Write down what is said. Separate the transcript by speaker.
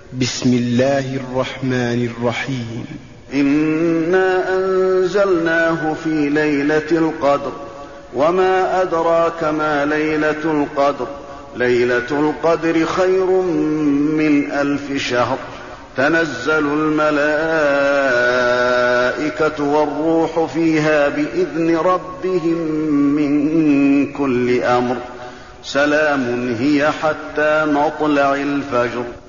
Speaker 1: بسم الله الرحمن الرحيم.
Speaker 2: إنا أنزلناه في ليلة القدر وما أدراك ما ليلة القدر ليلة القدر خير من 1000 شهر تنزل الملائكة والروح فيها بإذن ربهم من كل أمر سلام هي حتى مطلع الفجر.